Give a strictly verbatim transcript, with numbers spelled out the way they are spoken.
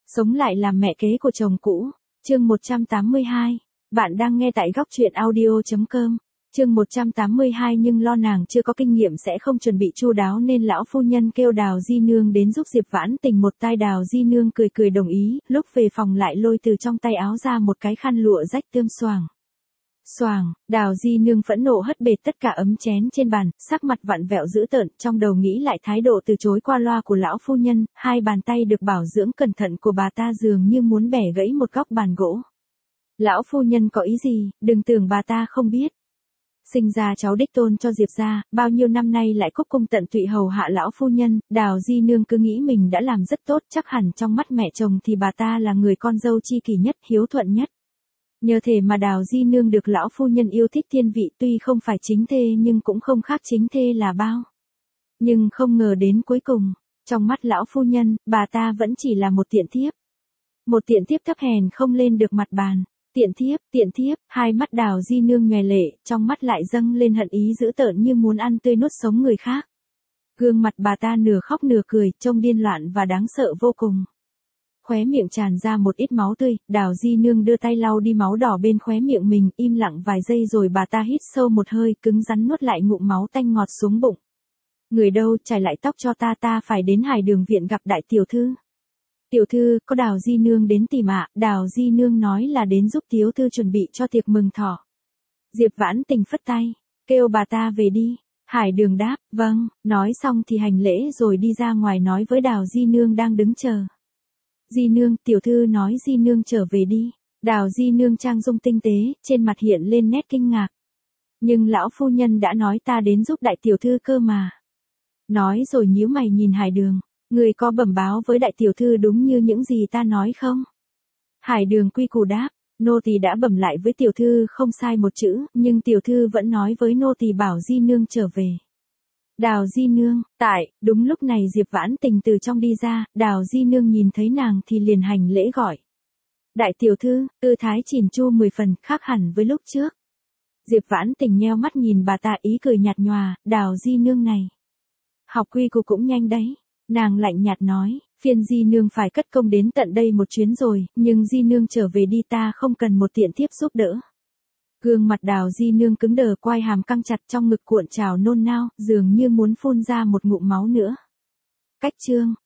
Sống lại làm mẹ kế của chồng cũ. Chương một trăm tám mươi hai. Bạn đang nghe tại góc truyện audio chấm com. Chương một trăm tám mươi hai nhưng lo nàng chưa có kinh nghiệm sẽ không chuẩn bị chu đáo nên lão phu nhân kêu Đào Di Nương đến giúp Diệp Vãn Tình một tay. Đào Di Nương cười cười đồng ý, lúc về phòng lại lôi từ trong tay áo ra một cái khăn lụa rách tươm xoàng. Xoàng, Đào Di Nương phẫn nộ hất bệt tất cả ấm chén trên bàn, sắc mặt vặn vẹo dữ tợn, trong đầu nghĩ lại thái độ từ chối qua loa của lão phu nhân, hai bàn tay được bảo dưỡng cẩn thận của bà ta dường như muốn bẻ gãy một góc bàn gỗ. Lão phu nhân có ý gì, đừng tưởng bà ta không biết. Sinh ra cháu đích tôn cho Diệp gia, bao nhiêu năm nay lại cúc cung tận tụy hầu hạ lão phu nhân, Đào Di Nương cứ nghĩ mình đã làm rất tốt, chắc hẳn trong mắt mẹ chồng thì bà ta là người con dâu chi kỷ nhất, hiếu thuận nhất. Nhờ thế mà Đào Di Nương được lão phu nhân yêu thích thiên vị, tuy không phải chính thê nhưng cũng không khác chính thê là bao. Nhưng không ngờ đến cuối cùng, trong mắt lão phu nhân, bà ta vẫn chỉ là một tiện thiếp. Một tiện thiếp thấp hèn không lên được mặt bàn. Tiện thiếp, tiện thiếp, hai mắt Đào Di Nương nhòe lệ, trong mắt lại dâng lên hận ý dữ tợn như muốn ăn tươi nuốt sống người khác. Gương mặt bà ta nửa khóc nửa cười, trông điên loạn và đáng sợ vô cùng. Khóe miệng tràn ra một ít máu tươi, Đào Di Nương đưa tay lau đi máu đỏ bên khóe miệng mình, im lặng vài giây rồi bà ta hít sâu một hơi, cứng rắn nuốt lại ngụm máu tanh ngọt xuống bụng. Người đâu, trải lại tóc cho ta, ta phải đến Hải Đường viện gặp đại tiểu thư. Tiểu thư, có Đào Di Nương đến tìm ạ. Đào Di Nương nói là đến giúp tiểu thư chuẩn bị cho tiệc mừng thọ. Diệp Vãn Tình phất tay, kêu bà ta về đi. Hải Đường đáp, vâng, nói xong thì hành lễ rồi đi ra ngoài nói với Đào Di Nương đang đứng chờ. Di Nương, tiểu thư nói Di Nương trở về đi. Đào Di Nương trang dung tinh tế, trên mặt hiện lên nét kinh ngạc. Nhưng lão phu nhân đã nói ta đến giúp đại tiểu thư cơ mà. Nói rồi nhíu mày nhìn Hải Đường. Người có bẩm báo với đại tiểu thư đúng như những gì ta nói không? Hải Đường quy củ đáp, nô tỳ đã bẩm lại với tiểu thư không sai một chữ, nhưng tiểu thư vẫn nói với nô tỳ bảo Di Nương trở về. Đào Di Nương, tại, đúng lúc này Diệp Vãn Tình từ trong đi ra, Đào Di Nương nhìn thấy nàng thì liền hành lễ gọi. Đại tiểu thư, tư thái chỉn chu mười phần, khác hẳn với lúc trước. Diệp Vãn Tình nheo mắt nhìn bà ta ý cười nhạt nhòa, Đào Di Nương này. Học quy củ cũng nhanh đấy. Nàng lạnh nhạt nói, phiên Di Nương phải cất công đến tận đây một chuyến rồi, nhưng Di Nương trở về đi, ta không cần một tiện thiếp giúp đỡ. Gương mặt Đào Di Nương cứng đờ, quai hàm căng chặt, trong ngực cuộn trào nôn nao, dường như muốn phun ra một ngụm máu nữa. Cách chương,